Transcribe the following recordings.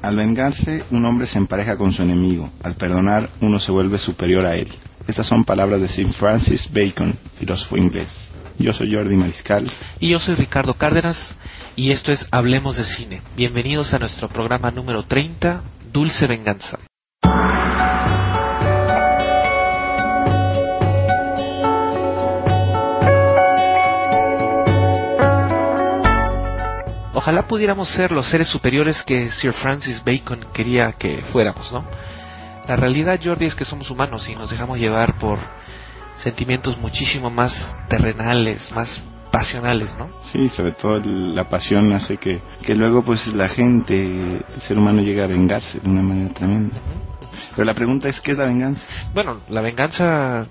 Al vengarse, un hombre se empareja con su enemigo. Al perdonar, uno se vuelve superior a él. Estas son palabras de Sir Francis Bacon, filósofo inglés. Yo soy Jordi Mariscal. Y yo soy Ricardo Cárdenas, y esto es Hablemos de Cine. Bienvenidos a nuestro programa número 30, Dulce Venganza. Ojalá pudiéramos ser los seres superiores que Sir Francis Bacon quería que fuéramos, ¿no? La realidad, Jordi, es que somos humanos y nos dejamos llevar por sentimientos muchísimo más terrenales, más pasionales, ¿no? Sí, sobre todo la pasión hace que luego pues la gente, el ser humano llega a vengarse de una manera tremenda. Pero la pregunta es, ¿qué es la venganza? Bueno, la venganza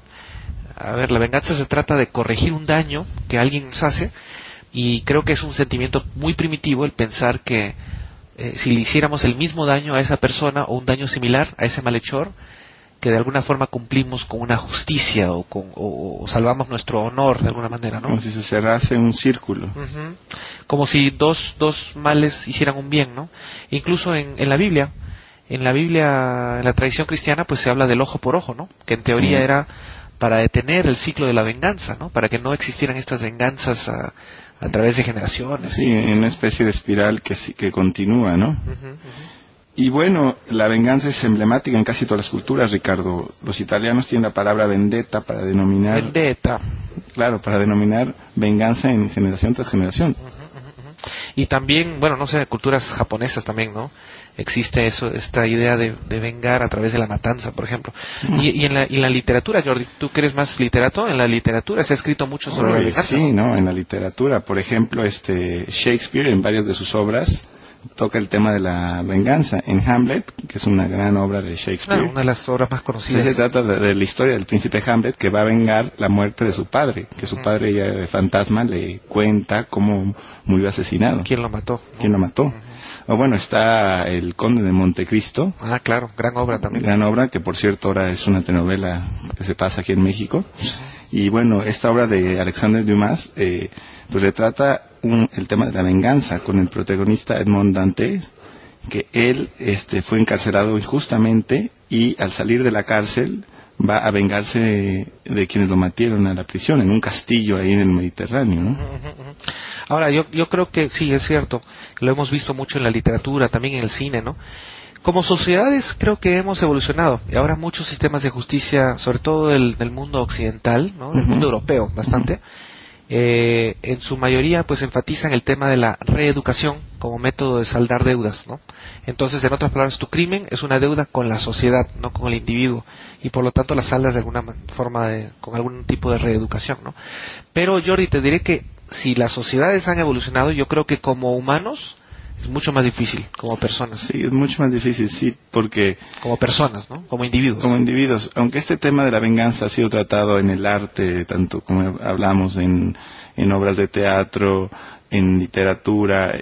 se trata de corregir un daño que alguien nos hace. Y creo que es un sentimiento muy primitivo el pensar que si le hiciéramos el mismo daño a esa persona o un daño similar a ese malhechor, que de alguna forma cumplimos con una justicia o salvamos nuestro honor de alguna manera, ¿no? Como si se cerrase un círculo. Uh-huh. Como si dos males hicieran un bien, ¿no? Incluso en la Biblia, en la tradición cristiana, pues se habla del ojo por ojo, ¿no? Que en teoría era para detener el ciclo de la venganza, ¿no? Para que no existieran estas venganzas a través de generaciones. Sí, en una especie de espiral que continúa, ¿no? Y bueno, la venganza es emblemática en casi todas las culturas, Ricardo. Los italianos tienen la palabra vendetta para denominar... Vendetta. Claro, para denominar venganza en generación tras generación. Y también, bueno, no sé, culturas japonesas también, ¿no? Existe esta idea de vengar a través de la matanza, por ejemplo. Y en la literatura, Jordi, tú que eres más literato, en la literatura se ha escrito mucho sobre la venganza. Sí, ¿no? En la literatura, por ejemplo, Shakespeare en varias de sus obras toca el tema de la venganza. En Hamlet, que es una gran obra de Shakespeare. Claro, una de las obras más conocidas. Se trata de la historia del príncipe Hamlet, que va a vengar la muerte de su padre, que su padre ya de fantasma le cuenta cómo murió asesinado. ¿Quién lo mató? ¿Quién lo mató? O bueno, está El Conde de Montecristo. Ah, claro, gran obra también. Gran obra, que por cierto ahora es una telenovela que se pasa aquí en México. Y bueno, esta obra de Alexandre Dumas, pues retrata el tema de la venganza con el protagonista Edmond Dantes, que él fue encarcelado injustamente y al salir de la cárcel va a vengarse de quienes lo metieron a la prisión, en un castillo ahí en el Mediterráneo, ¿no? Ahora, yo creo que sí, es cierto, lo hemos visto mucho en la literatura, también en el cine, ¿no? Como sociedades creo que hemos evolucionado, y ahora muchos sistemas de justicia, sobre todo del mundo occidental, ¿no? Del mundo europeo, bastante, en su mayoría pues enfatizan el tema de la reeducación como método de saldar deudas, ¿no? Entonces, en otras palabras, tu crimen es una deuda con la sociedad, no con el individuo, y por lo tanto la saldas de alguna forma con algún tipo de reeducación, ¿no? Pero Jordi, te diré que si las sociedades han evolucionado, yo creo que como humanos es mucho más difícil, como personas. Sí, es mucho más difícil, sí, porque... Como personas, ¿no? Como individuos. Como individuos, aunque este tema de la venganza ha sido tratado en el arte, tanto como hablamos en obras de teatro, en literatura,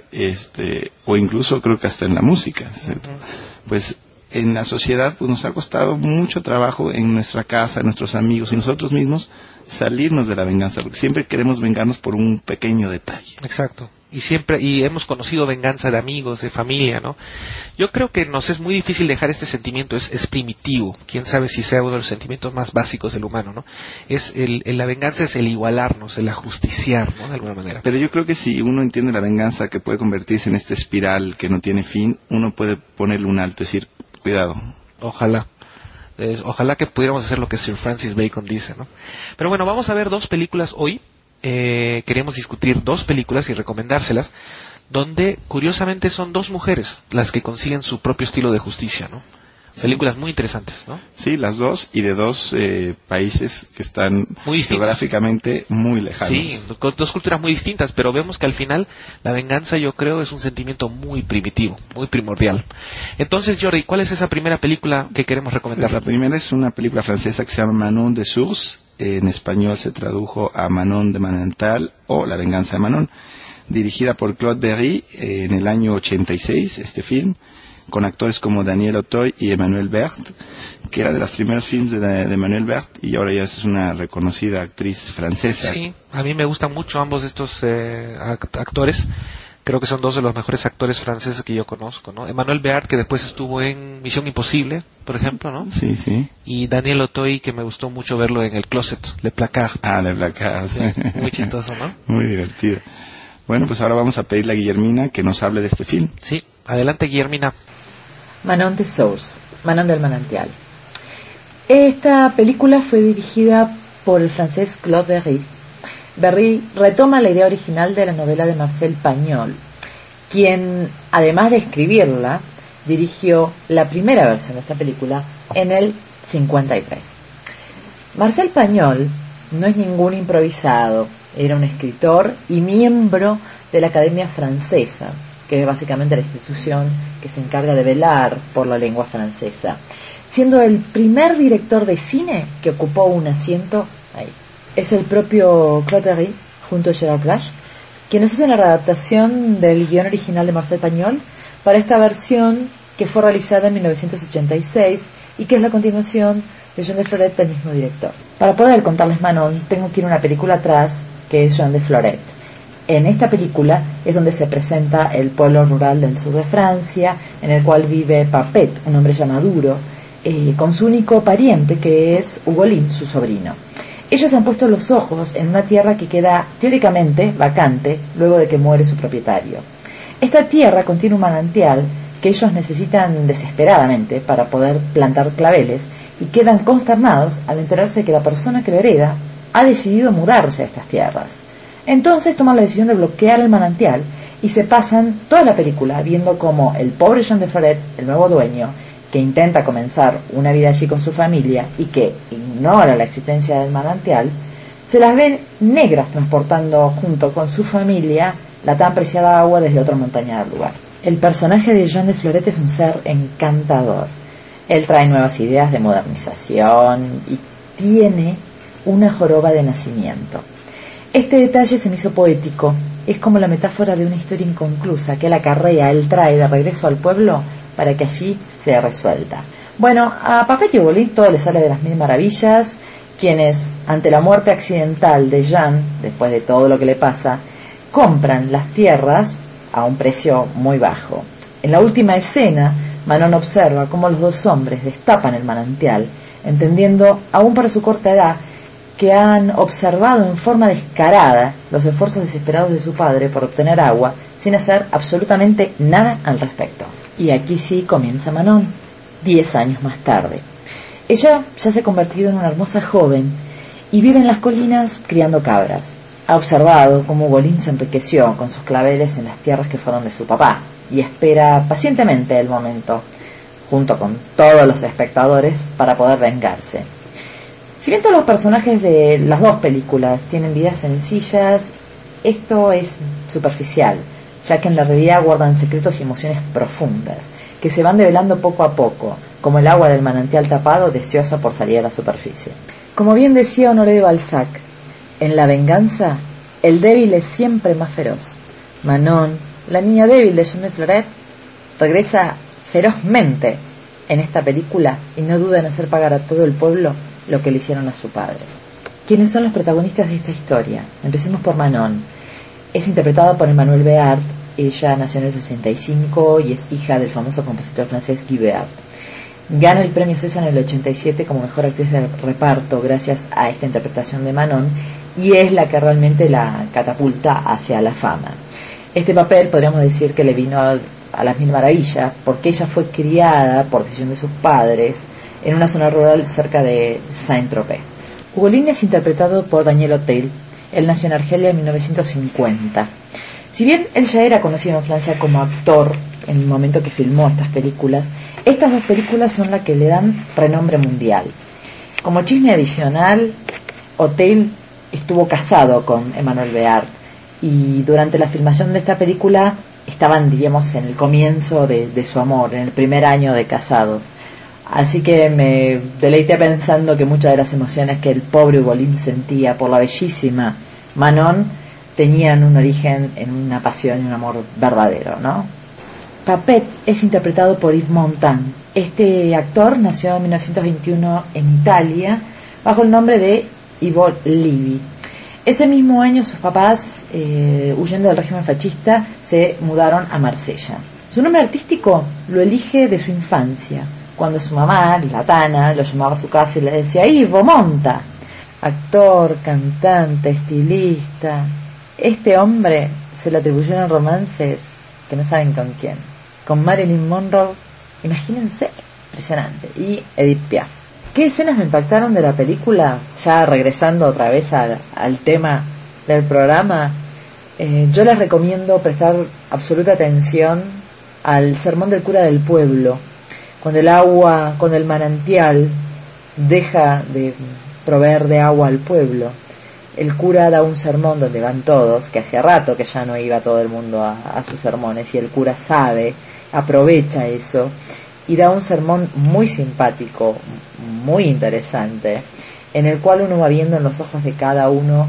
o incluso creo que hasta en la música, ¿cierto? Pues en la sociedad pues nos ha costado mucho trabajo en nuestra casa, en nuestros amigos y nosotros mismos salirnos de la venganza, porque siempre queremos vengarnos por un pequeño detalle. Exacto. Y hemos conocido venganza de amigos, de familia, ¿no? Yo creo que nos es muy difícil dejar este sentimiento, es primitivo, quién sabe si sea uno de los sentimientos más básicos del humano, ¿no? La venganza es el igualarnos, el ajusticiar, ¿no? De alguna manera. Pero yo creo que si uno entiende la venganza, que puede convertirse en esta espiral que no tiene fin, uno puede ponerle un alto, es decir, cuidado. Ojalá. Ojalá que pudiéramos hacer lo que Sir Francis Bacon dice, ¿no? Pero bueno, vamos a ver dos películas hoy. Queríamos discutir dos películas y recomendárselas, donde curiosamente son dos mujeres las que consiguen su propio estilo de justicia, ¿no? Películas muy interesantes, ¿no? Sí, las dos, y de dos países que están muy geográficamente muy lejanos. Sí, con dos culturas muy distintas, pero vemos que al final la venganza, yo creo, es un sentimiento muy primitivo, muy primordial. Entonces, Jordi, ¿cuál es esa primera película que queremos recomendar? La primera es una película francesa que se llama Manon de Source. En español se tradujo a Manon de Manantial o La venganza de Manon, dirigida por Claude Berry en el año 86, este film, con actores como Daniel Auteuil y Emmanuel Berth, que era de los primeros films de Emmanuel Berth, y ahora ya es una reconocida actriz francesa. Sí, a mí me gustan mucho ambos estos actores. creo que son dos de los mejores actores franceses que yo conozco, ¿no? Emmanuel Beard, que después estuvo en Misión Imposible, por ejemplo, ¿no? Sí, sí. Y Daniel Auteuil, que me gustó mucho verlo en El Closet, Le Placard. Ah, Le Placard. Sí, muy chistoso, ¿no? Muy divertido. Bueno, pues ahora vamos a pedirle a Guillermina que nos hable de este film. Sí, adelante, Guillermina. Manon de Source, Manon del Manantial. Esta película fue dirigida por el francés Claude Berry. Berry retoma la idea original de la novela de Marcel Pagnol, quien, además de escribirla, dirigió la primera versión de esta película en el 53. Marcel Pagnol no es ningún improvisado, era un escritor y miembro de la Academia Francesa, que es básicamente la institución que se encarga de velar por la lengua francesa, siendo el primer director de cine que ocupó un asiento ahí. Es el propio Claude Berry, junto a Gerard Glass, quienes hacen la readaptación del guión original de Marcel Pagnol para esta versión que fue realizada en 1986 y que es la continuación de Jean de Florette del mismo director. Para poder contarles Manon, tengo que ir a una película atrás, que es Jean de Florette. En esta película es donde se presenta el pueblo rural del sur de Francia, en el cual vive Papet, un hombre ya maduro, con su único pariente, que es Ugolin, su sobrino. Ellos han puesto los ojos en una tierra que queda teóricamente vacante luego de que muere su propietario. Esta tierra contiene un manantial que ellos necesitan desesperadamente para poder plantar claveles y quedan consternados al enterarse de que la persona que lo hereda ha decidido mudarse a estas tierras. Entonces toman la decisión de bloquear el manantial y se pasan toda la película viendo cómo el pobre Jean de Florette, el nuevo dueño, que intenta comenzar una vida allí con su familia y que ignora la existencia del manantial, se las ven negras transportando junto con su familia la tan preciada agua desde otra montaña del lugar. El personaje de Jean de Florette es un ser encantador. Él trae nuevas ideas de modernización y tiene una joroba de nacimiento. Este detalle se me hizo poético. Es como la metáfora de una historia inconclusa que él acarrea, él trae de regreso al pueblo para que allí sea resuelta. Bueno, a Papet y Ugolin todo le sale de las mil maravillas, quienes, ante la muerte accidental de Jean, después de todo lo que le pasa, compran las tierras a un precio muy bajo. En la última escena, Manon observa cómo los dos hombres destapan el manantial, entendiendo, aún para su corta edad, que han observado en forma descarada los esfuerzos desesperados de su padre por obtener agua, sin hacer absolutamente nada al respecto. Y aquí sí comienza Manon, 10 años más tarde. Ella ya se ha convertido en una hermosa joven y vive en las colinas criando cabras. Ha observado cómo Ugolin se enriqueció con sus claveles en las tierras que fueron de su papá y espera pacientemente el momento, junto con todos los espectadores, para poder vengarse. Si bien todos los personajes de las dos películas tienen vidas sencillas, esto es superficial, ya que en la realidad guardan secretos y emociones profundas, que se van develando poco a poco, como el agua del manantial tapado deseosa por salir a la superficie. Como bien decía Honoré de Balzac, en la venganza, el débil es siempre más feroz. Manon, la niña débil de Jean de Florette, regresa ferozmente en esta película y no duda en hacer pagar a todo el pueblo lo que le hicieron a su padre. ¿Quiénes son los protagonistas de esta historia? Empecemos por Manon. Es interpretada por Emmanuel Beard. Ella nació en el 65 y es hija del famoso compositor francés Guy Beard. Gana el premio César en el 87 como mejor actriz de reparto gracias a esta interpretación de Manon, y es la que realmente la catapulta hacia la fama. Este papel podríamos decir que le vino a las mil maravillas porque ella fue criada por decisión de sus padres en una zona rural cerca de Saint-Tropez. Ugolin es interpretado por Daniel Auteuil. Él nació en Argelia en 1950. Si bien él ya era conocido en Francia como actor en el momento que filmó estas películas, estas dos películas son las que le dan renombre mundial. Como chisme adicional, Auteuil estuvo casado con Emmanuel Beard y durante la filmación de esta película estaban, diríamos, en el comienzo de su amor, en el primer año de casados. Así que me deleité pensando que muchas de las emociones que el pobre Ugolin sentía por la bellísima Manon tenían un origen en una pasión y un amor verdadero, ¿no? Papet es interpretado por Yves Montand. Este actor nació en 1921 en Italia bajo el nombre de Ivo Levi. Ese mismo año sus papás, huyendo del régimen fascista, se mudaron a Marsella. Su nombre artístico lo elige de su infancia, cuando su mamá, la Tana, lo llamaba a su casa y le decía: Ivo, monta. Actor, cantante, estilista. Este hombre se le atribuyeron romances que no saben con quién. Con Marilyn Monroe, imagínense, impresionante. Y Edith Piaf. ¿Qué escenas me impactaron de la película? Ya regresando otra vez al tema del programa, yo les recomiendo prestar absoluta atención al sermón del cura del pueblo, cuando el agua, cuando el manantial deja de proveer de agua al pueblo. El cura da un sermón donde van todos, que hacía rato que ya no iba todo el mundo a sus sermones, y el cura sabe, aprovecha eso, y da un sermón muy simpático, muy interesante, en el cual uno va viendo en los ojos de cada uno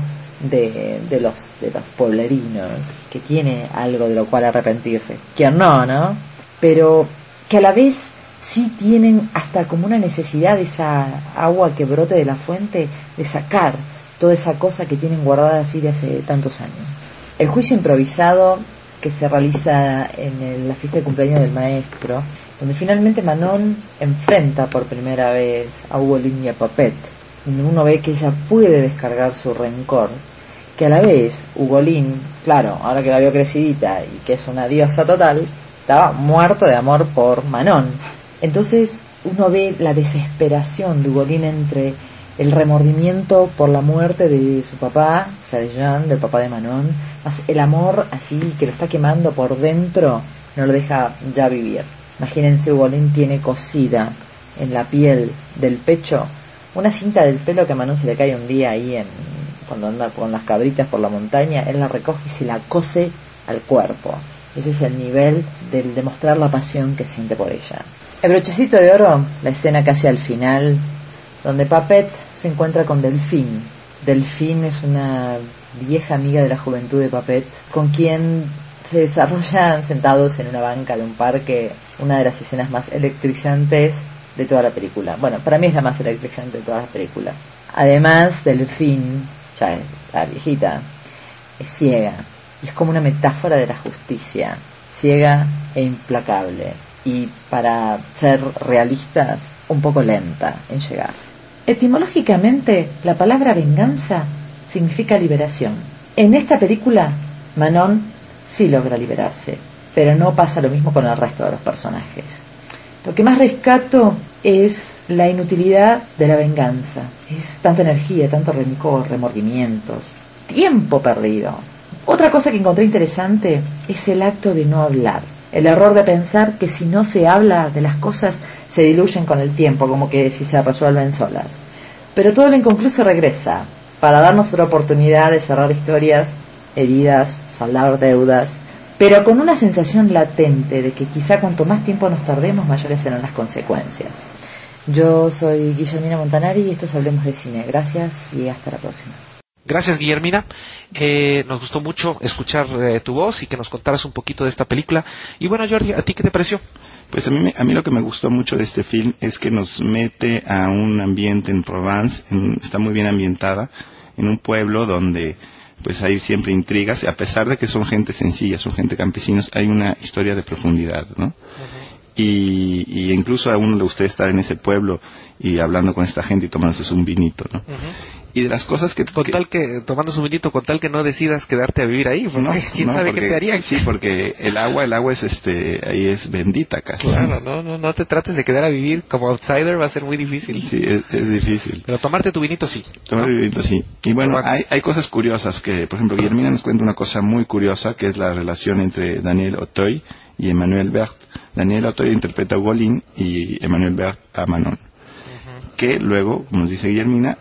de los pueblerinos que tiene algo de lo cual arrepentirse. ¿Quién no, no? Pero que a la vez sí tienen hasta como una necesidad de esa agua que brote de la fuente, de sacar toda esa cosa que tienen guardada así de hace tantos años. El juicio improvisado que se realiza en la fiesta de cumpleaños del maestro, donde finalmente Manon enfrenta por primera vez a Ugolín y a Papet, donde uno ve que ella puede descargar su rencor, que a la vez Ugolín, claro, ahora que la vio crecidita y que es una diosa total, estaba muerto de amor por Manon. Entonces uno ve la desesperación de Ugolín entre el remordimiento por la muerte de su papá, o sea, de Jean, del papá de Manon, más el amor así que lo está quemando por dentro, no lo deja ya vivir. Imagínense, Ugolín tiene cosida en la piel del pecho una cinta del pelo que a Manon se le cae un día ahí cuando anda con las cabritas por la montaña. Él la recoge y se la cose al cuerpo. Ese es el nivel del demostrar la pasión que siente por ella. El brochecito de oro, la escena casi al final, donde Papet se encuentra con Delphine. Delphine es una vieja amiga de la juventud de Papet, con quien se desarrollan sentados en una banca de un parque, una de las escenas más electrizantes de toda la película. Bueno, para mí es la más electrizante de toda la película. Además, Delphine, ya la viejita, es ciega, y es como una metáfora de la justicia, ciega e implacable, y para ser realistas, un poco lenta en llegar. Etimológicamente, la palabra venganza significa liberación. En esta película, Manon sí logra liberarse, pero no pasa lo mismo con el resto de los personajes. Lo que más rescato es la inutilidad de la venganza. Es tanta energía, tanto rencor, remordimientos, tiempo perdido. Otra cosa que encontré interesante es el acto de no hablar. El error de pensar que si no se habla de las cosas se diluyen con el tiempo, como que si se resuelven solas. Pero todo lo inconcluso regresa, para darnos otra oportunidad de cerrar historias, heridas, saldar deudas, pero con una sensación latente de que quizá cuanto más tiempo nos tardemos, mayores serán las consecuencias. Yo soy Guillermina Montanari y esto es Hablemos de Cine. Gracias y hasta la próxima. Gracias, Guillermina. Nos gustó mucho escuchar tu voz y que nos contaras un poquito de esta película. Y bueno, Jordi, ¿a ti qué te pareció? Pues a mí lo que me gustó mucho de este film es que nos mete a un ambiente en Provence, está muy bien ambientada, en un pueblo donde pues hay siempre intrigas, y a pesar de que son gente sencilla, son gente campesinos, hay una historia de profundidad, ¿no? Uh-huh. Y incluso a uno le gusta estar en ese pueblo y hablando con esta gente y tomándose un vinito, ¿no? Uh-huh. Y de las cosas que tomando su vinito, con tal que no decidas quedarte a vivir ahí, porque no, quién sabe qué te harían. Sí, porque el agua es ahí es bendita casi. Claro, no te trates de quedar a vivir como outsider, va a ser muy difícil. Sí, es difícil. Pero tomarte tu vinito sí. Tomar el vinito sí. Y bueno, hay cosas curiosas que, por ejemplo, Guillermina nos cuenta una cosa muy curiosa, que es la relación entre Daniel Auteuil y Emmanuel Berth. Daniel Auteuil interpreta a Ugolín y Emmanuel Berth a Manon. Uh-huh. Que luego, como nos dice Guillermina,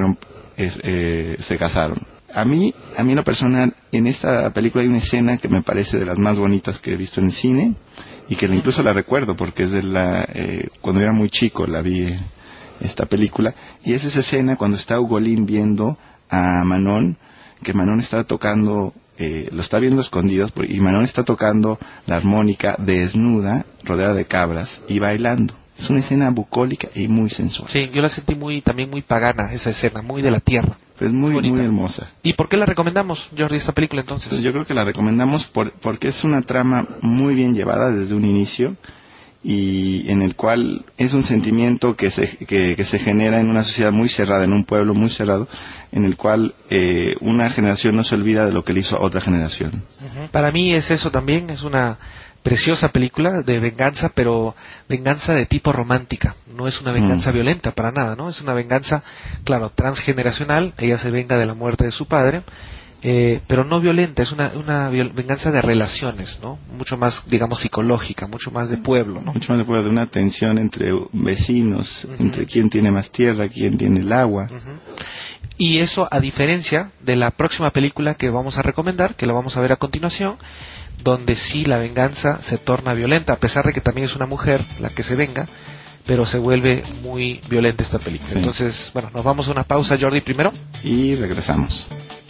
se casaron. A mí en lo personal, en esta película hay una escena que me parece de las más bonitas que he visto en el cine, y que incluso la recuerdo porque es de cuando era muy chico la vi esta película, y es esa escena cuando está Ugolín viendo a Manon, que Manon está tocando, lo está viendo escondidos, y Manon está tocando la armónica desnuda, rodeada de cabras y bailando. Es una escena bucólica y muy sensual. Sí, yo la sentí también muy pagana esa escena, muy de la tierra. pero es muy bonita. muy hermosa. ¿Y por qué la recomendamos, Jordi, esta película entonces? Pues yo creo que la recomendamos porque es una trama muy bien llevada desde un inicio, y en el cual es un sentimiento que se genera en una sociedad muy cerrada, en un pueblo muy cerrado, en el cual una generación no se olvida de lo que le hizo a otra generación. Uh-huh. Para mí es eso también, es una preciosa película de venganza, pero venganza de tipo romántica, no es una venganza violenta para nada, ¿no? Es una venganza, claro, transgeneracional. Ella se venga de la muerte de su padre, pero no violenta, es una venganza de relaciones, ¿no? Mucho más, digamos, psicológica, mucho más de pueblo, ¿no? Mucho más de pueblo, de una tensión entre vecinos, entre quién tiene más tierra, quién tiene el agua. Y eso a diferencia de la próxima película que vamos a recomendar, que la vamos a ver a continuación, donde sí la venganza se torna violenta, a pesar de que también es una mujer la que se venga, pero se vuelve muy violenta esta película. Sí. Entonces, bueno, nos vamos a una pausa, Jordi, primero. Y regresamos.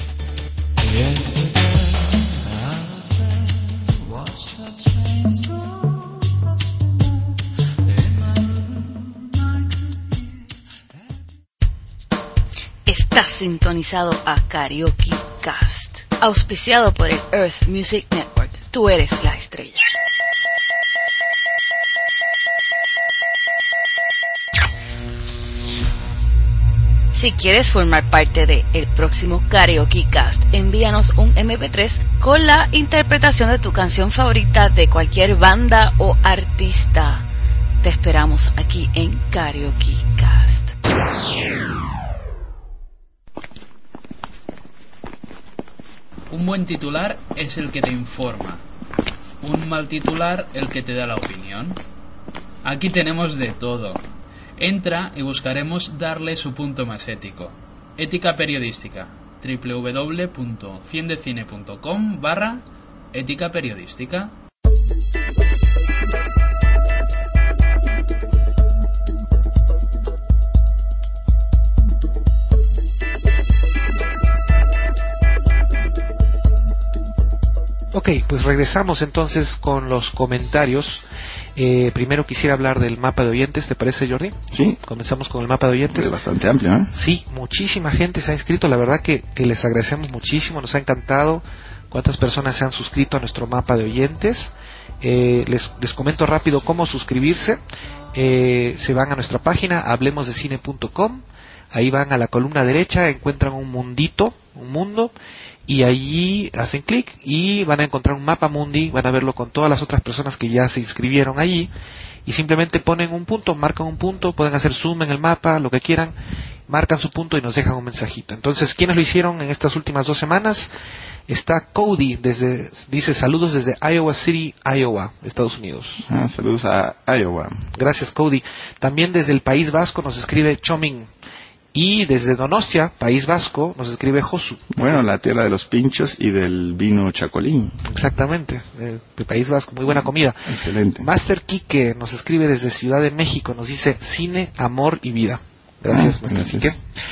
Estás sintonizado a Karaoke Cast, auspiciado por el Earth Music Network. Tú eres la estrella. Si quieres formar parte de el próximo Karaoke Cast, envíanos un MP3 con la interpretación de tu canción favorita de cualquier banda o artista. Te esperamos aquí en Karaoke Cast. Un buen titular es el que te informa. Un mal titular el que te da la opinión. Aquí tenemos de todo. Entra y buscaremos darle su punto más ético. Ética periodística. www.ciendecine.com/ética periodística. Ok, pues regresamos entonces con los comentarios. Primero quisiera hablar del mapa de oyentes, ¿te parece, Jordi? Sí. Comenzamos con el mapa de oyentes. Es bastante amplio, ¿eh? Sí, muchísima gente se ha inscrito, la verdad que les agradecemos muchísimo, nos ha encantado cuántas personas se han suscrito a nuestro mapa de oyentes. Les comento rápido cómo suscribirse. Se van a nuestra página, hablemosdecine.com, ahí van a la columna derecha, encuentran un mundo, y allí hacen clic y van a encontrar un mapa mundi, van a verlo con todas las otras personas que ya se inscribieron allí, y simplemente ponen un punto, marcan un punto, pueden hacer zoom en el mapa, lo que quieran, marcan su punto y nos dejan un mensajito. Entonces, ¿quiénes lo hicieron en estas últimas 2 semanas? Está Cody, dice saludos desde Iowa City, Iowa, Estados Unidos. Saludos a Iowa. Gracias, Cody. También desde el País Vasco nos escribe Choming. Y desde Donostia, País Vasco, nos escribe Josu. Bueno, la tierra de los pinchos y del vino chacolín. Exactamente, el País Vasco, muy buena comida. Excelente. Master Quique nos escribe desde Ciudad de México, nos dice cine, amor y vida. Gracias, Master Quique.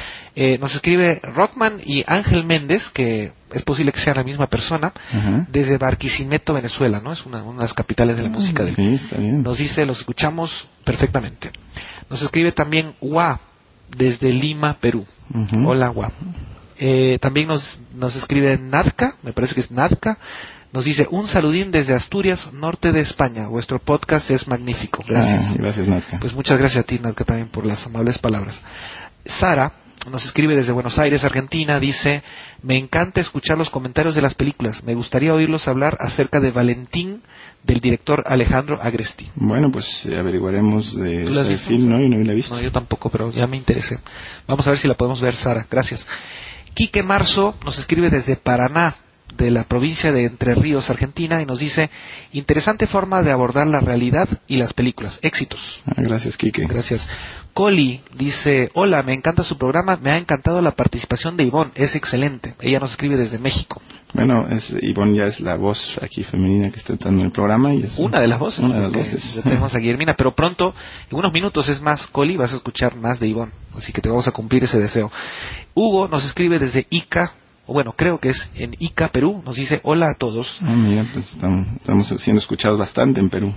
Nos escribe Rockman y Ángel Méndez, que es posible que sea la misma persona, desde Barquisimeto, Venezuela, ¿no? Es una de las capitales de la música del... Sí, está bien. Nos dice, los escuchamos perfectamente. Nos escribe también Wa, desde Lima, Perú. Hola, Wa. También nos escribe Nadka, me parece que es Nadka. Nos dice, un saludín desde Asturias, norte de España. Vuestro podcast es magnífico. Gracias. Gracias, Nadka. Pues muchas gracias a ti, Nadka, también por las amables palabras. Sara nos escribe desde Buenos Aires, Argentina. Dice, me encanta escuchar los comentarios de las películas. Me gustaría oírlos hablar acerca de Valentín, del director Alejandro Agresti. Bueno, pues averiguaremos de este film, ¿no? Yo no la he visto. No, yo tampoco, pero ya me interesé. Vamos a ver si la podemos ver, Sara. Gracias. Quique Marzo nos escribe desde Paraná, de la provincia de Entre Ríos, Argentina, y nos dice, interesante forma de abordar la realidad y las películas. Éxitos. Gracias, Quique. Gracias. Coli dice, hola, me encanta su programa, me ha encantado la participación de Ivonne, es excelente. Ella nos escribe desde México. Bueno, Ivonne ya es la voz aquí femenina que está entrando en el programa. Y es una de las voces. Una de las voces. Ya tenemos a Guillermina, pero pronto, en unos minutos es más, Coli, vas a escuchar más de Ivonne, así que te vamos a cumplir ese deseo. Hugo nos escribe desde Ica, o bueno, creo que es en Ica, Perú, nos dice hola a todos. Mira, pues estamos siendo escuchados bastante en Perú.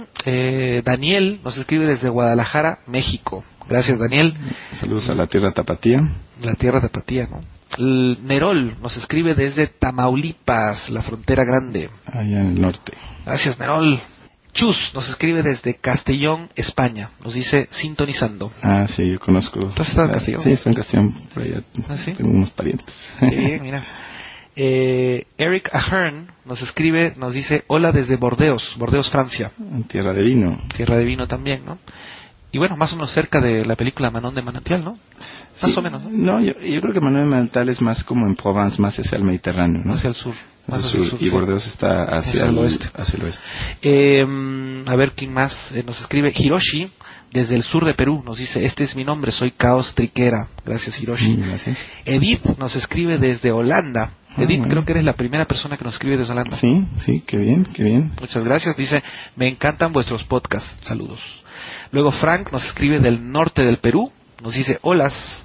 Daniel nos escribe desde Guadalajara, México. Gracias, Daniel. Saludos a la tierra tapatía. La tierra tapatía, ¿no? Nerol nos escribe desde Tamaulipas, la frontera grande. Allá en el norte. Gracias, Nerol. Chus nos escribe desde Castellón, España. Nos dice sintonizando. Ah, sí, yo conozco. ¿Tú has estado en Castellón? Sí, estoy en Castellón. Por allá ¿Sí? tengo unos parientes. Qué bien, mira. Eric Ahern nos escribe, nos dice hola desde Bordeaux, Francia. En tierra de vino. Tierra de vino también, ¿no? Y bueno, más o menos cerca de la película Manon de Manantial, ¿no? Más Sí, o menos, ¿no? No, yo creo que Manon de Manantial es más como en Provence, más hacia el Mediterráneo, ¿no? Hacia el sur. Hacia Más el sur. Y Bordeaux está hacia el oeste. Hacia el oeste. A ver, ¿quién más nos escribe? Hiroshi, desde el sur de Perú, nos dice, este es mi nombre, soy Caos Triquera. Gracias, Hiroshi. Gracias. Edith nos escribe desde Holanda. Edith, bueno. creo que eres la primera persona que nos escribe desde Holanda. Sí, qué bien, qué bien. Muchas gracias. Dice, me encantan vuestros podcasts. Saludos. Luego Frank nos escribe del norte del Perú. Nos dice, holas.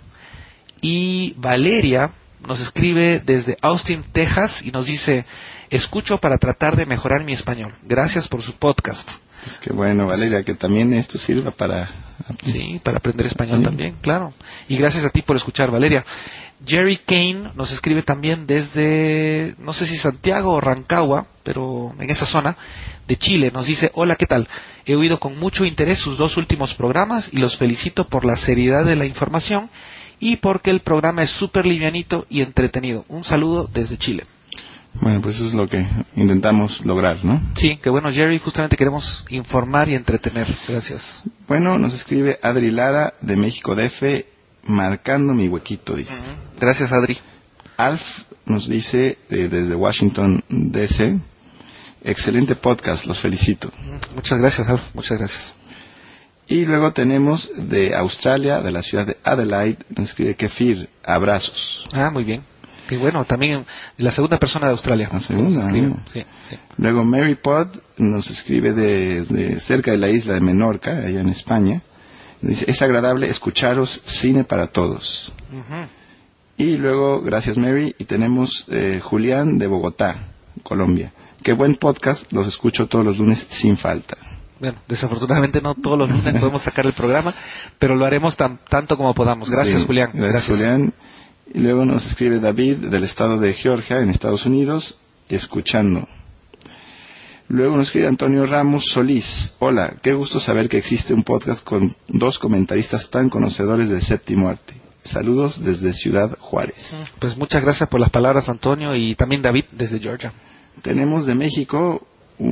Y Valeria nos escribe desde Austin, Texas, y nos dice, escucho para tratar de mejorar mi español. Gracias por su podcast. Pues qué bueno, Valeria, que también esto sirva para... Sí, para aprender español también, claro. Y gracias a ti por escuchar, Valeria. Jerry Kane nos escribe también desde, no sé si Santiago o Rancagua, pero en esa zona de Chile. Nos dice, hola, ¿qué tal? He oído con mucho interés sus 2 últimos programas y los felicito por la seriedad de la información y porque el programa es súper livianito y entretenido. Un saludo desde Chile. Bueno, pues eso es lo que intentamos lograr, ¿no? Sí, que bueno, Jerry, justamente queremos informar y entretener. Gracias. Bueno, nos escribe Adri Lara de México DF, marcando mi huequito, dice. Gracias, Adri. Alf nos dice desde Washington DC, excelente podcast, los felicito. Muchas gracias, Alf, muchas gracias. Y luego tenemos de Australia, de la ciudad de Adelaide, nos escribe Kefir, abrazos. Ah, muy bien. Y bueno, también la segunda persona de Australia. La segunda, ¿no? Sí. Luego Mary Pod nos escribe de cerca de la isla de Menorca, allá en España. Dice, es agradable escucharos, cine para todos. Y luego, gracias Mary, y tenemos Julián de Bogotá, Colombia. Qué buen podcast, los escucho todos los lunes sin falta. Bueno, desafortunadamente no todos los lunes podemos sacar el programa, pero lo haremos tanto como podamos. Gracias, Sí, Julián. Gracias, Julián. Y luego nos escribe David del estado de Georgia, en Estados Unidos, escuchando. Luego nos escribe Antonio Ramos Solís. Hola, qué gusto saber que existe un podcast con 2 comentaristas tan conocedores del séptimo arte. Saludos desde Ciudad Juárez. Pues muchas gracias por las palabras, Antonio, y también David desde Georgia. Tenemos de México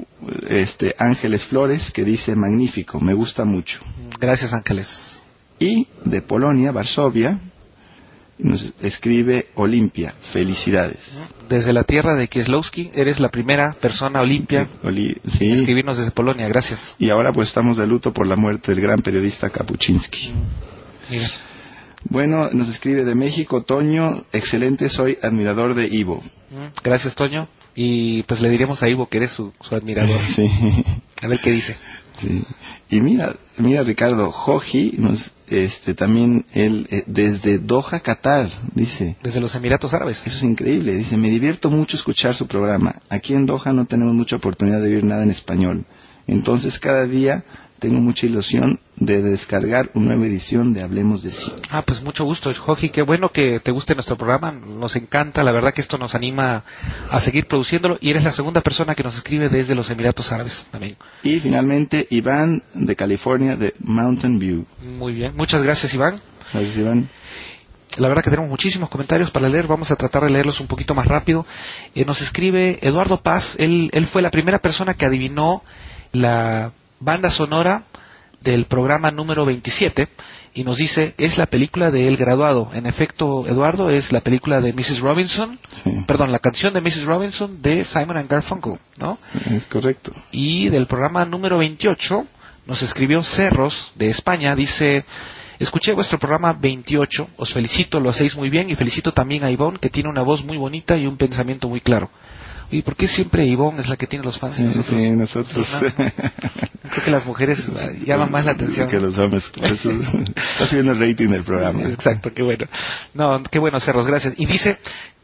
Ángeles Flores, que dice magnífico, me gusta mucho. Gracias, Ángeles. Y de Polonia, Varsovia, nos escribe Olimpia, felicidades. Desde la tierra de Kieslowski, eres la primera persona Olimpia Sí. en escribirnos desde Polonia. Gracias. Y ahora pues estamos de luto por la muerte del gran periodista Kapuczynski. Mira. Bueno, nos escribe de México Toño, excelente, soy admirador de Ivo. Gracias, Toño. Y pues le diremos a Ivo que eres su admirador. Sí. A ver qué dice. Sí. Y mira Ricardo, Joji también él desde Doha, Qatar, dice. Desde los Emiratos Árabes. Eso es increíble, dice, me divierto mucho escuchar su programa. Aquí en Doha no tenemos mucha oportunidad de oír nada en español. Entonces cada día tengo mucha ilusión de descargar una nueva edición de Hablemos de Cine. Ah, pues mucho gusto, Joji. Qué bueno que te guste nuestro programa. Nos encanta, la verdad que esto nos anima a seguir produciéndolo. Y eres la segunda persona que nos escribe desde los Emiratos Árabes también. Y finalmente, Iván de California, de Mountain View. Muy bien. Muchas gracias, Iván. Gracias, Iván. La verdad que tenemos muchísimos comentarios para leer. Vamos a tratar de leerlos un poquito más rápido. Nos escribe Eduardo Paz. Él fue la primera persona que adivinó la banda sonora del programa número 27 y nos dice, es la película de El Graduado. En efecto, Eduardo, es la película de Mrs. Robinson, la canción de Mrs. Robinson de Simon and Garfunkel, ¿no? Es correcto. Y del programa número 28 nos escribió Cerros de España, dice, escuché vuestro programa 28, os felicito, lo hacéis muy bien y felicito también a Ivonne, que tiene una voz muy bonita y un pensamiento muy claro. ¿Y por qué siempre Ivonne es la que tiene los fans? Sí, nosotros. Creo que las mujeres llaman más la atención. Que los hombres. Está subiendo el rating del programa. Exacto, qué bueno. No, qué bueno, Cerros, gracias. Y dice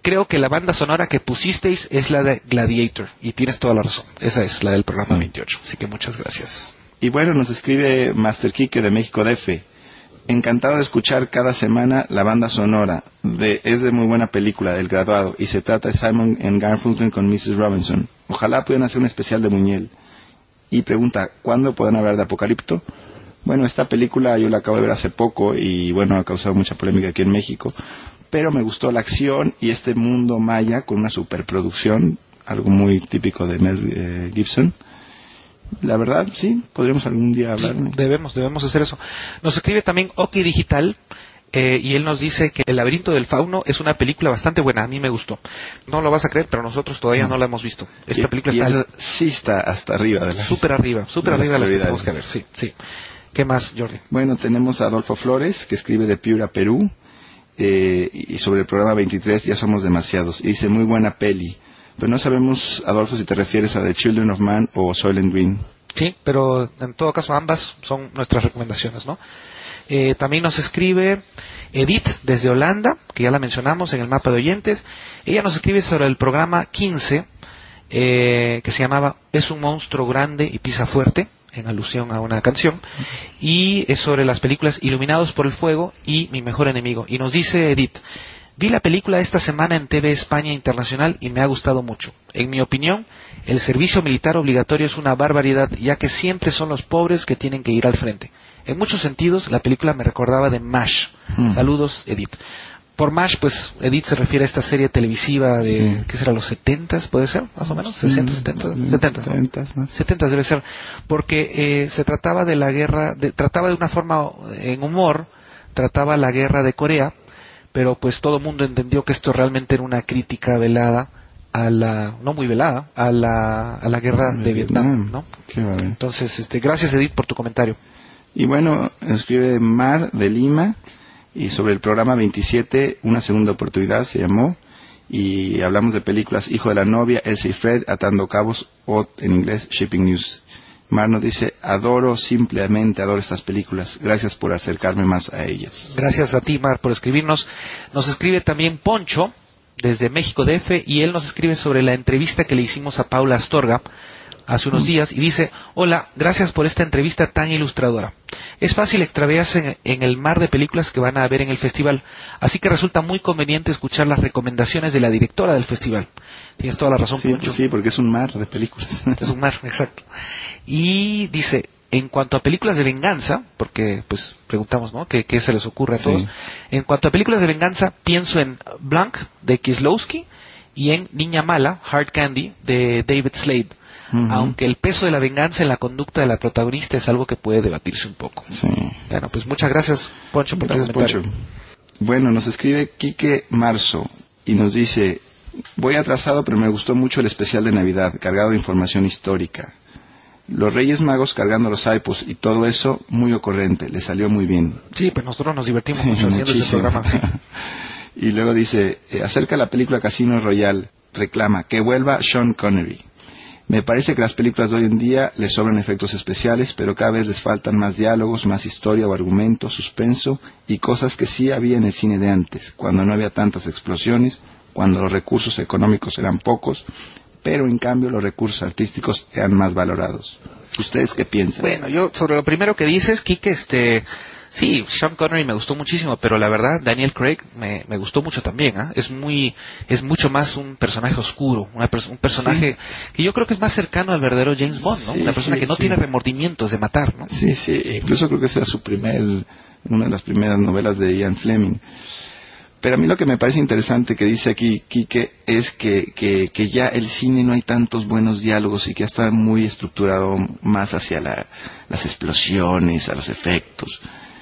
creo que la banda sonora que pusisteis es la de Gladiator, y tienes toda la razón, esa es la del programa 28, así que muchas gracias. Y bueno, nos escribe Master Quique de México DF. Encantado de escuchar cada semana la banda sonora. Es de muy buena película, El Graduado, y se trata de Simon and Garfunkel con Mrs. Robinson. Ojalá pudieran hacer un especial de Buñuel. Y pregunta, ¿cuándo podrán hablar de Apocalipto? Bueno, esta película yo la acabo de ver hace poco y bueno, ha causado mucha polémica aquí en México. Pero me gustó la acción y este mundo maya con una superproducción, algo muy típico de Mel Gibson. La verdad, sí, podríamos algún día hablar. Sí, debemos hacer eso. Nos escribe también Oki Digital, y él nos dice que El laberinto del fauno es una película bastante buena, a mí me gustó. No lo vas a creer, pero nosotros todavía no la hemos visto. Esta película sí está hasta arriba de la súper arriba de las que tenemos que ver, sí. ¿Qué más, Jordi? Bueno, tenemos a Adolfo Flores, que escribe de Piura, Perú, y sobre el programa 23, Ya somos demasiados, y dice, muy buena peli. Pero no sabemos, Adolfo, si te refieres a The Children of Man o Soylent Green. Sí, pero en todo caso ambas son nuestras recomendaciones, ¿no? También nos escribe Edith desde Holanda, que ya la mencionamos en el mapa de oyentes. Ella nos escribe sobre el programa 15, que se llamaba Es un monstruo grande y pisa fuerte, en alusión a una canción, y es sobre las películas Iluminados por el Fuego y Mi mejor enemigo. Y nos dice Edith, vi la película esta semana en TV España Internacional y me ha gustado mucho. En mi opinión, el servicio militar obligatorio es una barbaridad, ya que siempre son los pobres que tienen que ir al frente. En muchos sentidos, la película me recordaba de MASH. Saludos, Edith. Por MASH, pues, Edith se refiere a esta serie televisiva de, ¿qué será, los 70s, puede ser? Más o menos, 60, 70 debe ser. Porque se trataba de la guerra, trataba de una forma, en humor, trataba la guerra de Corea, pero pues todo el mundo entendió que esto realmente era una crítica velada a no muy velada, a la guerra de Vietnam, ¿no? Entonces, gracias, Edith, por tu comentario. Y bueno, escribe Mar de Lima, y sobre el programa 27, Una segunda oportunidad se llamó, y hablamos de películas Hijo de la novia, Elsa y Fred, Atando cabos, o en inglés Shipping News. Mar nos dice, simplemente adoro estas películas. Gracias por acercarme más a ellas. Gracias a ti, Mar, por escribirnos. Nos escribe también Poncho, desde México DF, y él nos escribe sobre la entrevista que le hicimos a Paula Astorga hace unos días, y dice, hola, gracias por esta entrevista tan ilustradora. Es fácil extraviarse en el mar de películas que van a ver en el festival, así que resulta muy conveniente escuchar las recomendaciones de la directora del festival. Tienes toda la razón, sí, Poncho. Sí, porque es un mar de películas. Es un mar, exacto. Y dice, en cuanto a películas de venganza, porque pues preguntamos, ¿no? ¿Qué se les ocurre a todos? En cuanto a películas de venganza, pienso en Blank, de Kieslowski, y en Niña Mala, Hard Candy, de David Slade. Aunque el peso de la venganza en la conducta de la protagonista es algo que puede debatirse un poco. Sí. Bueno, pues muchas gracias, Poncho, por tu comentario. Poncho. Bueno, nos escribe Quique Marzo y nos dice, voy atrasado, pero me gustó mucho el especial de Navidad, cargado de información histórica. Los Reyes Magos cargando los iPods y todo eso, muy ocurrente, le salió muy bien. Sí, pues nosotros nos divertimos mucho haciendo este programa. Sí. Y luego dice, acerca de la película Casino Royale, reclama que vuelva Sean Connery. Me parece que las películas de hoy en día les sobran efectos especiales, pero cada vez les faltan más diálogos, más historia o argumento, suspenso y cosas que sí había en el cine de antes, cuando no había tantas explosiones, cuando los recursos económicos eran pocos, pero en cambio los recursos artísticos eran más valorados. ¿Ustedes qué piensan? Bueno, yo sobre lo primero que dices, Quique, sí, Sean Connery me gustó muchísimo, pero la verdad Daniel Craig me gustó mucho también. Es mucho más un personaje oscuro, un personaje que yo creo que es más cercano al verdadero James Bond, ¿no? Una persona que no tiene remordimientos de matar, ¿no? Sí, incluso creo que esa era una de las primeras novelas de Ian Fleming. Pero a mí lo que me parece interesante que dice aquí Quique es que ya el cine no hay tantos buenos diálogos y que ya está muy estructurado más hacia las explosiones, a los efectos.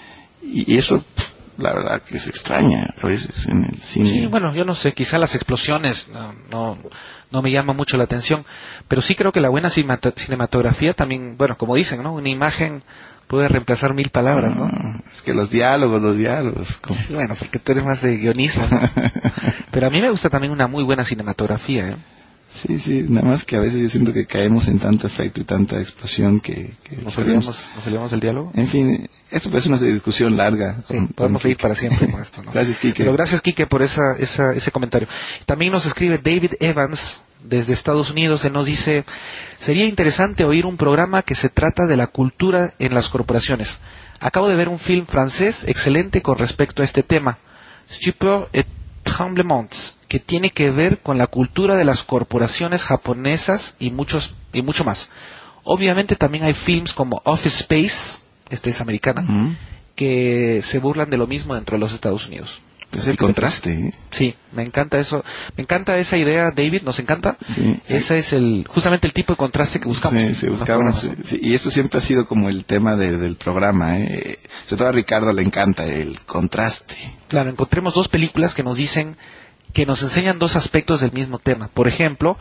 Y eso, la verdad, que se extraña a veces en el cine. Sí, bueno, yo no sé, quizá las explosiones no me llaman mucho la atención, pero sí creo que la buena cinematografía también, bueno, como dicen, ¿no? Una imagen puede reemplazar 1000 palabras, ¿no? Es que los diálogos. Sí, bueno, porque tú eres más de guionismo, ¿no? Pero a mí me gusta también una muy buena cinematografía, ¿eh? Sí, nada más que a veces yo siento que caemos en tanto efecto y tanta explosión que nos olvidamos del diálogo. En fin, esto puede ser una discusión larga. Sí, podemos seguir para siempre con esto, ¿no? Gracias, Quique. Pero gracias, Quique, por ese comentario. También nos escribe David Evans desde Estados Unidos. Él nos dice: sería interesante oír un programa que se trata de la cultura en las corporaciones. Acabo de ver un film francés excelente con respecto a este tema, Stupeur et Tremblement, que tiene que ver con la cultura de las corporaciones japonesas y mucho más. Obviamente también hay films como Office Space, esta es americana, que se burlan de lo mismo dentro de los Estados Unidos. Es el contraste, ¿eh? Sí, me encanta eso. Me encanta esa idea, David, nos encanta. Sí. Ese es justamente el tipo de contraste que buscamos. Sí, buscamos. Sí, y esto siempre ha sido como el tema del programa, ¿eh? Sobre todo a Ricardo le encanta el contraste. Claro, encontremos dos películas que nos dicen, que nos enseñan dos aspectos del mismo tema. Por ejemplo,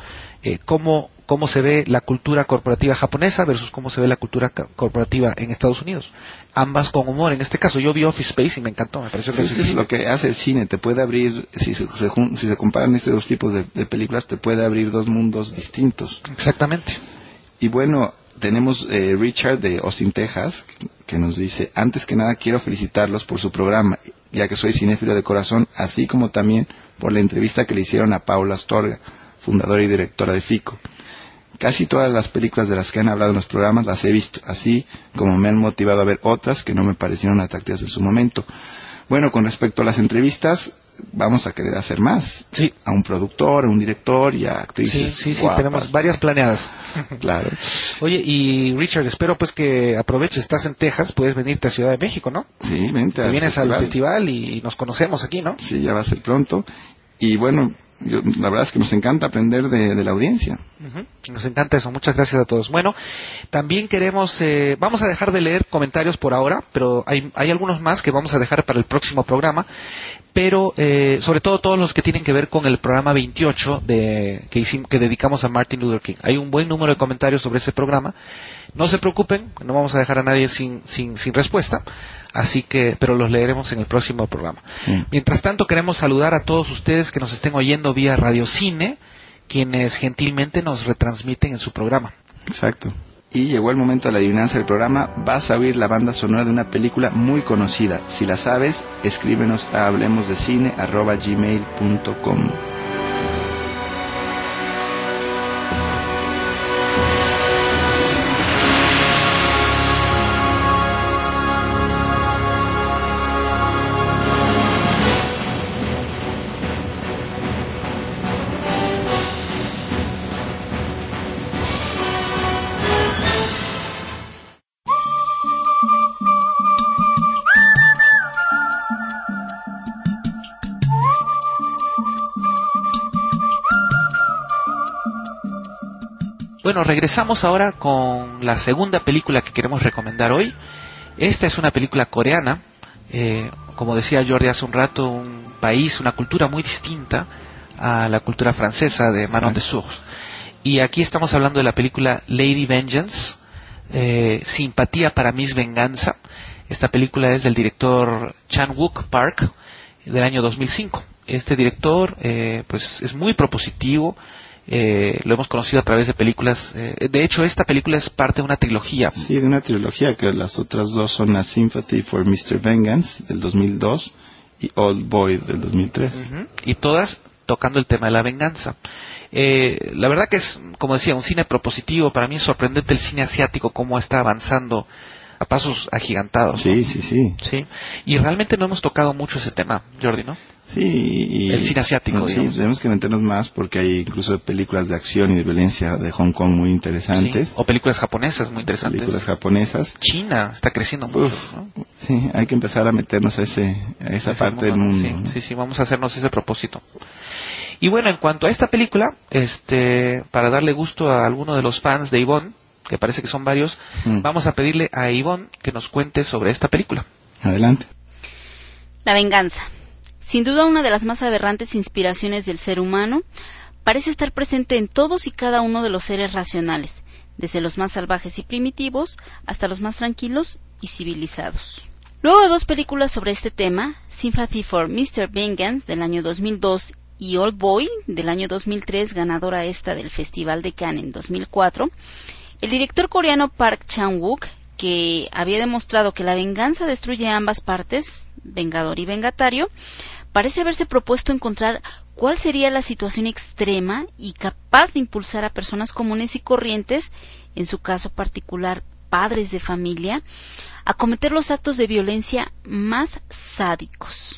cómo se ve la cultura corporativa japonesa versus cómo se ve la cultura corporativa en Estados Unidos. Ambas con humor. En este caso, yo vi Office Space y me encantó. Me pareció que es lo que hace el cine. Te puede abrir, si se comparan estos dos tipos de películas, te puede abrir dos mundos distintos. Exactamente. Y bueno, tenemos Richard de Austin, Texas, que nos dice: antes que nada quiero felicitarlos por su programa, ya que soy cinéfilo de corazón, así como también por la entrevista que le hicieron a Paula Astorga, fundadora y directora de FICO. Casi todas las películas de las que han hablado en los programas las he visto, así como me han motivado a ver otras que no me parecieron atractivas en su momento. Bueno, con respecto a las entrevistas, vamos a querer hacer más. Sí. A un productor, a un director y a actrices. Sí, tenemos varias planeadas. Claro. Oye, y Richard, espero pues que aproveches, estás en Texas, puedes venirte a Ciudad de México, ¿no? Sí, vente al vienes festival. Al festival y nos conocemos aquí, ¿no? Sí, ya va a ser pronto. Y bueno, la verdad es que nos encanta aprender de la audiencia. Nos encanta eso. Muchas gracias a todos. Bueno, también queremos, vamos a dejar de leer comentarios por ahora, pero hay algunos más que vamos a dejar para el próximo programa. Pero sobre todo todos los que tienen que ver con el programa 28 que dedicamos a Martin Luther King. Hay un buen número de comentarios sobre ese programa. No se preocupen, no vamos a dejar a nadie sin respuesta, pero los leeremos en el próximo programa. Mientras tanto, queremos saludar a todos ustedes que nos estén oyendo vía Radio Cine, quienes gentilmente nos retransmiten en su programa. Exacto. Y llegó el momento de la adivinanza del programa. Vas a oír la banda sonora de una película muy conocida. Si la sabes, escríbenos a hablemosdecine@gmail.com. Bueno, regresamos ahora con la segunda película que queremos recomendar hoy. Esta es una película coreana, como decía Jordi hace un rato, un país, una cultura muy distinta a la cultura francesa de Manon Dessours. Y aquí estamos hablando de la película Lady Vengeance, Simpatía para Miss Venganza. Esta película es del director Chan-wook Park, del año 2005. Este director pues es muy propositivo. Lo hemos conocido a través de películas. De hecho, esta película es parte de una trilogía. Sí, de una trilogía, que las otras dos son A Sympathy for Mr. Vengeance del 2002 y Old Boy del 2003. Y todas tocando el tema de la venganza. La verdad que es, como decía, un cine propositivo. Para mí es sorprendente el cine asiático, cómo está avanzando a pasos agigantados, ¿no? Sí. Y realmente no hemos tocado mucho ese tema, Jordi, ¿no? Sí, y el cine asiático, sí, tenemos que meternos más porque hay incluso películas de acción y de violencia de Hong Kong muy interesantes. Sí, o películas japonesas muy interesantes. Películas japonesas. China está creciendo mucho, ¿no? Sí, hay que empezar a meternos a esa parte del mundo. Sí, vamos a hacernos ese propósito. Y bueno, en cuanto a esta película, para darle gusto a alguno de los fans de Ivonne, que parece que son varios, vamos a pedirle a Ivonne que nos cuente sobre esta película. Adelante. La venganza. Sin duda una de las más aberrantes inspiraciones del ser humano, parece estar presente en todos y cada uno de los seres racionales, desde los más salvajes y primitivos hasta los más tranquilos y civilizados. Luego de dos películas sobre este tema, Sympathy for Mr. Vengeance del año 2002 y Old Boy, del año 2003, ganadora esta del Festival de Cannes en 2004, el director coreano Park Chan-wook, que había demostrado que la venganza destruye ambas partes, vengador y vengatario, parece haberse propuesto encontrar cuál sería la situación extrema y capaz de impulsar a personas comunes y corrientes, en su caso particular padres de familia, a cometer los actos de violencia más sádicos.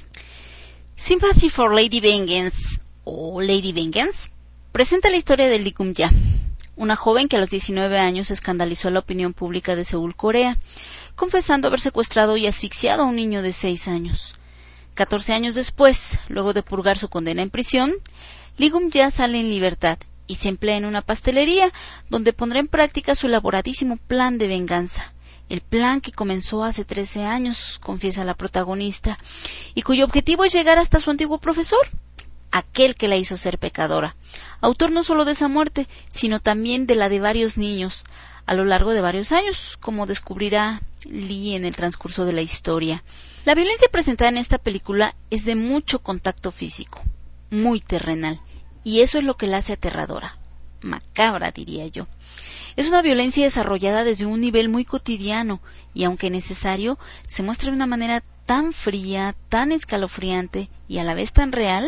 Sympathy for Lady Vengeance, o Lady Vengeance, presenta la historia de Lee Kum-ja, una joven que a los 19 años escandalizó a la opinión pública de Seúl, Corea, confesando haber secuestrado y asfixiado a un niño de 6 años. 14 años después, luego de purgar su condena en prisión, Lee Kum-ja sale en libertad y se emplea en una pastelería donde pondrá en práctica su elaboradísimo plan de venganza. El plan que comenzó hace 13 años, confiesa la protagonista, y cuyo objetivo es llegar hasta su antiguo profesor, aquel que la hizo ser pecadora, autor no solo de esa muerte, sino también de la de varios niños, a lo largo de varios años, como descubrirá Lee en el transcurso de la historia. La violencia presentada en esta película es de mucho contacto físico, muy terrenal, y eso es lo que la hace aterradora, macabra diría yo. Es una violencia desarrollada desde un nivel muy cotidiano y, aunque necesario, se muestra de una manera tan fría, tan escalofriante y a la vez tan real.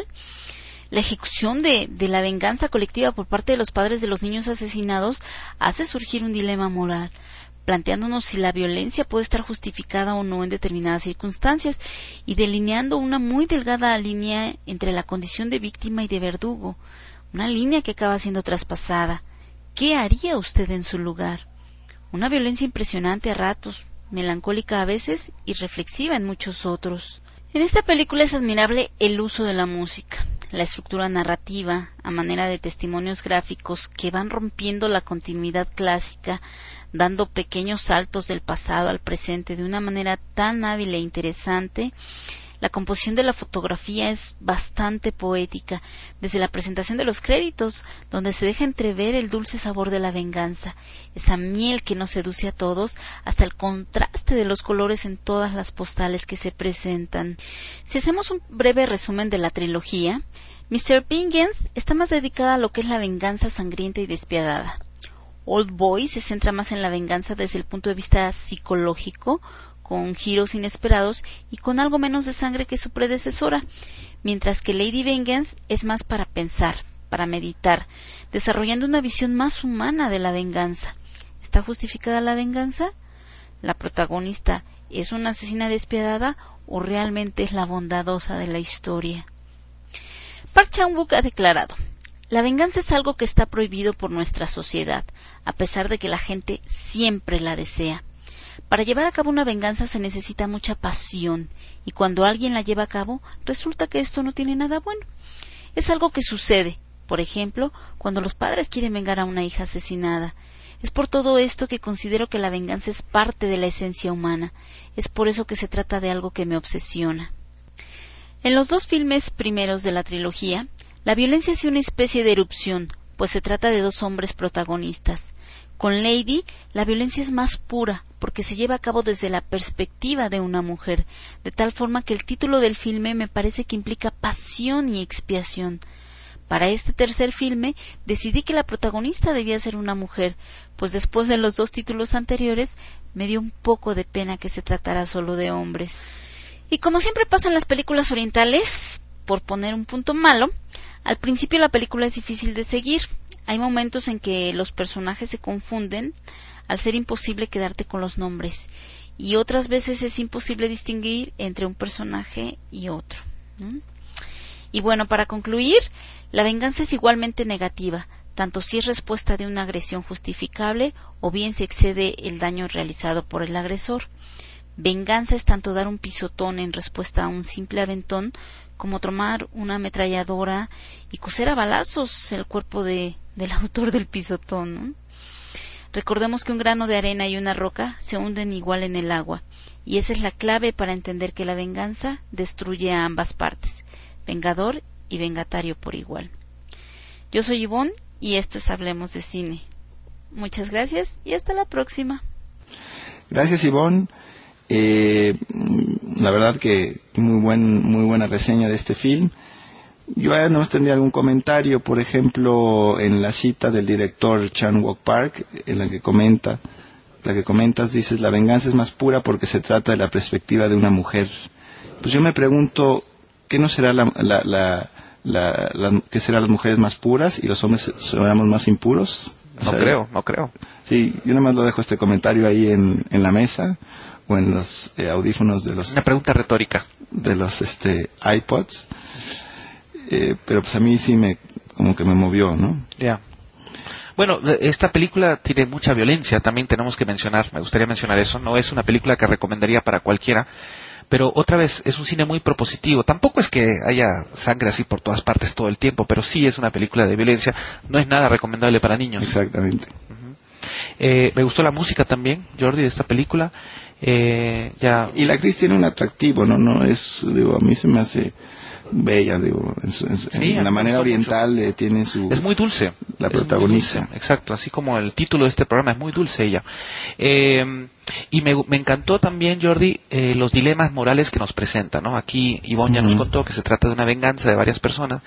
La ejecución de la venganza colectiva por parte de los padres de los niños asesinados hace surgir un dilema moral, planteándonos si la violencia puede estar justificada o no en determinadas circunstancias y delineando una muy delgada línea entre la condición de víctima y de verdugo, una línea que acaba siendo traspasada. ¿Qué haría usted en su lugar? Una violencia impresionante a ratos, melancólica a veces y reflexiva en muchos otros. En esta película es admirable el uso de la música, la estructura narrativa, a manera de testimonios gráficos que van rompiendo la continuidad clásica, dando pequeños saltos del pasado al presente de una manera tan hábil e interesante. La composición de la fotografía es bastante poética, desde la presentación de los créditos, donde se deja entrever el dulce sabor de la venganza, esa miel que nos seduce a todos, hasta el contraste de los colores en todas las postales que se presentan. Si hacemos un breve resumen de la trilogía, Mr. Vengeance está más dedicada a lo que es la venganza sangrienta y despiadada. Old Boy se centra más en la venganza desde el punto de vista psicológico, con giros inesperados y con algo menos de sangre que su predecesora, mientras que Lady Vengeance es más para pensar, para meditar, desarrollando una visión más humana de la venganza. ¿Está justificada la venganza? ¿La protagonista es una asesina despiadada o realmente es la bondadosa de la historia? Park Chan-wook ha declarado: la venganza es algo que está prohibido por nuestra sociedad, a pesar de que la gente siempre la desea. Para llevar a cabo una venganza se necesita mucha pasión, y cuando alguien la lleva a cabo, resulta que esto no tiene nada bueno. Es algo que sucede, por ejemplo, cuando los padres quieren vengar a una hija asesinada. Es por todo esto que considero que la venganza es parte de la esencia humana. Es por eso que se trata de algo que me obsesiona. En los dos filmes primeros de la trilogía, la violencia es una especie de erupción, pues se trata de dos hombres protagonistas. Con Lady, la violencia es más pura, porque se lleva a cabo desde la perspectiva de una mujer, de tal forma que el título del filme me parece que implica pasión y expiación. Para este tercer filme, decidí que la protagonista debía ser una mujer, pues después de los dos títulos anteriores, me dio un poco de pena que se tratara solo de hombres. Y como siempre pasa en las películas orientales, por poner un punto malo, al principio la película es difícil de seguir. Hay momentos en que los personajes se confunden al ser imposible quedarte con los nombres, y otras veces es imposible distinguir entre un personaje y otro, ¿no? Y bueno, para concluir, la venganza es igualmente negativa, tanto si es respuesta de una agresión justificable o bien se excede el daño realizado por el agresor. Venganza es tanto dar un pisotón en respuesta a un simple aventón, como tomar una ametralladora y coser a balazos el cuerpo del autor del pisotón, ¿no? Recordemos que un grano de arena y una roca se hunden igual en el agua, y esa es la clave para entender que la venganza destruye a ambas partes, vengador y vengatario por igual. Yo soy Ivonne y esto es Hablemos de Cine. Muchas gracias y hasta la próxima. Gracias, Ivonne. La verdad que muy buena reseña de este film. Yo no tendría algún comentario, por ejemplo, en la cita del director Chan-wook Park, en la que comentas, dices, la venganza es más pura porque se trata de la perspectiva de una mujer. Pues yo me pregunto, ¿qué no será qué serán las mujeres más puras y los hombres seremos más impuros? No creo. Sí, yo nada más lo dejo este comentario ahí en la mesa o en los audífonos de los... Una pregunta retórica. De los iPods. Pero pues a mí sí como que me movió, ¿no? Ya. Bueno, esta película tiene mucha violencia, también tenemos que mencionar, me gustaría mencionar eso, no es una película que recomendaría para cualquiera, pero otra vez es un cine muy propositivo, tampoco es que haya sangre así por todas partes todo el tiempo, pero sí es una película de violencia, no es nada recomendable para niños. Exactamente. Me gustó la música también, Jordi, de esta película. Y la actriz tiene un atractivo, no es, a mí se me hace bella, en la manera oriental tiene su... Es muy dulce. La protagonista. Dulce, exacto, así como el título de este programa es muy dulce ella. Y me encantó también, Jordi, los dilemas morales que nos presenta, ¿no? Aquí Ivonne ya nos contó que se trata de una venganza de varias personas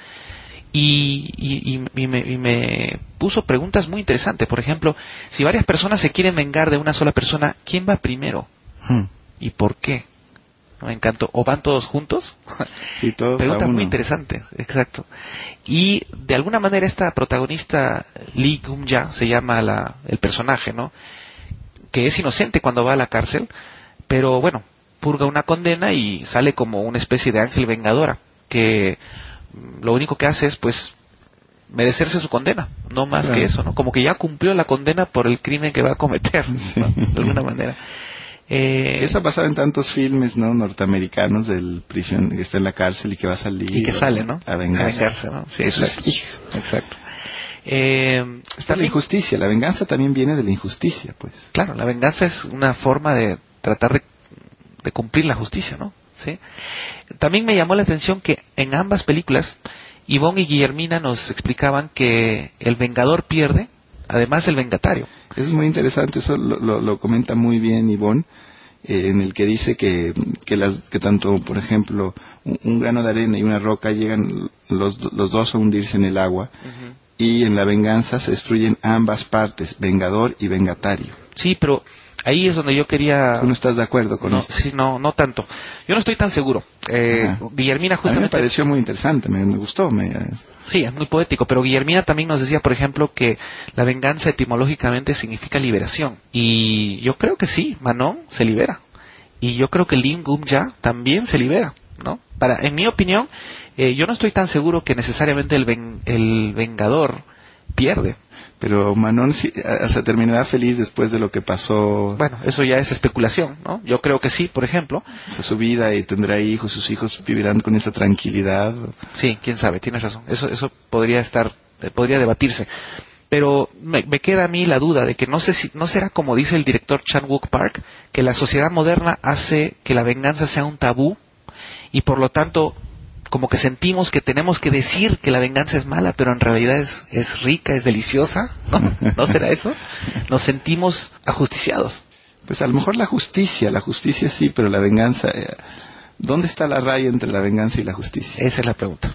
y me puso preguntas muy interesantes. Por ejemplo, si varias personas se quieren vengar de una sola persona, ¿quién va primero? ¿Y por qué? Me encantó. ¿O van todos juntos? Sí, todos. Pregunta muy interesante, exacto. Y de alguna manera esta protagonista, Lee Gum-ja, se llama el personaje, ¿no? Que es inocente cuando va a la cárcel, pero bueno, purga una condena y sale como una especie de ángel vengadora, que lo único que hace es, pues, merecerse su condena, no más que eso, ¿no? Como que ya cumplió la condena por el crimen que va a cometer, ¿no? De alguna manera. Eso ha pasado en tantos filmes, ¿no? Norteamericanos del prisión que está en la cárcel y que va a salir y que sale, ¿no? A vengarse, ¿no? Sí, eso exacto. Está la injusticia, la venganza también viene de la injusticia, pues. Claro, la venganza es una forma de tratar de cumplir la justicia, ¿no? Sí. También me llamó la atención que en ambas películas Ivonne y Guillermina nos explicaban que el vengador pierde, además del vengatario. Eso es muy interesante, eso lo comenta muy bien Ivonne, en el que dice que tanto, por ejemplo, un grano de arena y una roca llegan los dos a hundirse en el agua, y en la venganza se destruyen ambas partes, vengador y vengatario. Sí, pero ahí es donde yo quería... ¿Tú no estás de acuerdo con esto? Sí, no tanto. Yo no estoy tan seguro. Guillermina justamente... A mí me pareció muy interesante, me gustó. Sí, es muy poético, pero Guillermina también nos decía, por ejemplo, que la venganza etimológicamente significa liberación. Y yo creo que sí, Manon se libera. Y yo creo que Lim Gum-ja también se libera, ¿no? En mi opinión, yo no estoy tan seguro que necesariamente el vengador pierde. Pero Manon se terminará feliz después de lo que pasó. Bueno, eso ya es especulación, ¿no? Yo creo que sí, por ejemplo. O sea, su vida y tendrá hijos, sus hijos vivirán con esa tranquilidad. Sí, quién sabe, tienes razón. Eso podría debatirse. Pero me queda a mí la duda de que no será como dice el director Chan-wook Park, que la sociedad moderna hace que la venganza sea un tabú y por lo tanto como que sentimos que tenemos que decir que la venganza es mala, pero en realidad es rica, es deliciosa, ¿no? ¿No será eso? Nos sentimos ajusticiados. Pues a lo mejor la justicia sí, pero la venganza, ¿dónde está la raya entre la venganza y la justicia? Esa es la pregunta.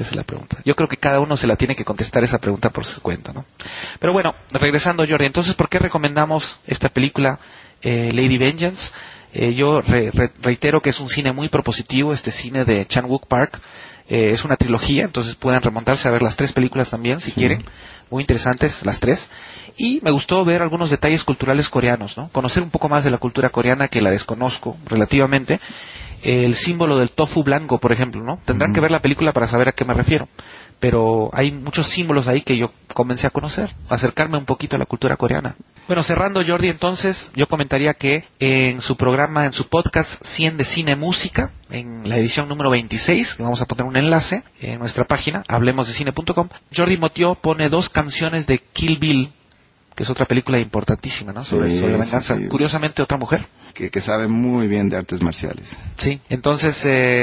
Yo creo que cada uno se la tiene que contestar esa pregunta por su cuenta, ¿no? Pero bueno, regresando, Jordi, entonces, ¿por qué recomendamos esta película, Lady Vengeance? Yo reitero que es un cine muy propositivo, este cine de Chan-wook Park. Es una trilogía, entonces pueden remontarse a ver las 3 películas también, si quieren. Muy interesantes las 3. Y me gustó ver algunos detalles culturales coreanos, ¿no? Conocer un poco más de la cultura coreana, que la desconozco relativamente. El símbolo del tofu blanco, por ejemplo, ¿no? Tendrán que ver la película para saber a qué me refiero. Pero hay muchos símbolos ahí que yo comencé a conocer, acercarme un poquito a la cultura coreana. Bueno, cerrando, Jordi, entonces, yo comentaría que en su programa, en su podcast 100 de Cine Música, en la edición número 26, que vamos a poner un enlace en nuestra página, hablemosdecine.com, Jordi Motió pone 2 canciones de Kill Bill, que es otra película importantísima, ¿no? Sobre la venganza. Sí. Curiosamente, otra mujer. Que sabe muy bien de artes marciales. Sí, entonces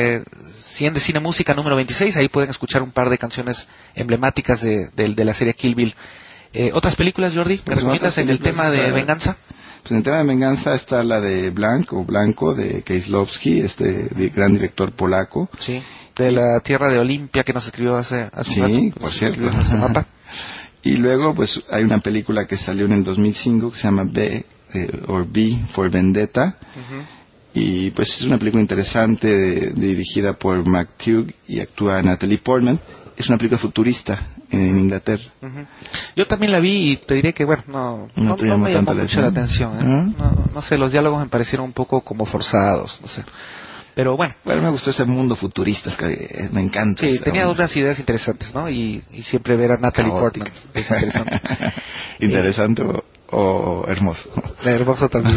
100 de Cine Música número 26, ahí pueden escuchar un par de canciones emblemáticas de la serie Kill Bill. ¿Otras películas, Jordi, me recomiendas en el tema de venganza? Pues en el tema de venganza está la de Blanco, de Kieślowski, gran director polaco. Sí. de la tierra de Olimpia que nos escribió hace un rato. Sí, por cierto. Mapa. Y luego, pues, hay una película que salió en el 2005 que se llama B for Vendetta. Y pues es una película interesante dirigida por McTeague y actúa Natalie Portman. Es una película futurista en Inglaterra. Yo también la vi y te diré que, bueno, no me llamó mucho la atención. No sé, los diálogos me parecieron un poco como forzados, no sé. Pero bueno. Bueno, me gustó ese mundo futurista, es que me encanta. Sí, tenía unas ideas interesantes, ¿no? Y siempre ver a Natalie Portman es interesante. Interesante o hermoso. Hermoso también.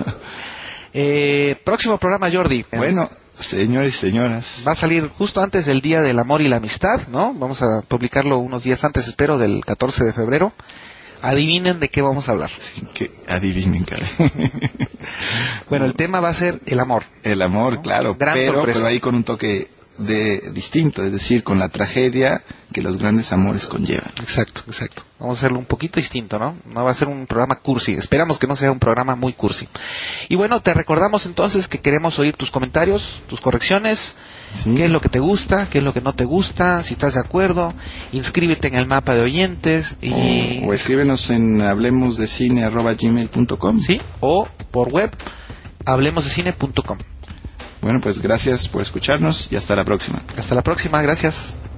Próximo programa, Jordi. Bueno, señores y señoras, va a salir justo antes del Día del Amor y la Amistad, ¿no? Vamos a publicarlo unos días antes, espero, del 14 de febrero. Adivinen de qué vamos a hablar. Sí, que adivinen, caray. Bueno, el tema va a ser el amor. El amor, ¿no? claro, Gran sorpresa. Pero ahí con un toque distinto, es decir, con la tragedia que los grandes amores conllevan. Exacto. Vamos a hacerlo un poquito distinto, ¿no? No va a ser un programa cursi. Esperamos que no sea un programa muy cursi. Y bueno, te recordamos entonces que queremos oír tus comentarios, tus correcciones, sí. Qué es lo que te gusta, qué es lo que no te gusta, si estás de acuerdo, inscríbete en el mapa de oyentes y... o escríbenos en hablemosdecine@gmail.com. Sí, o por web hablemosdecine.com. Bueno, pues gracias por escucharnos y hasta la próxima. Hasta la próxima, gracias.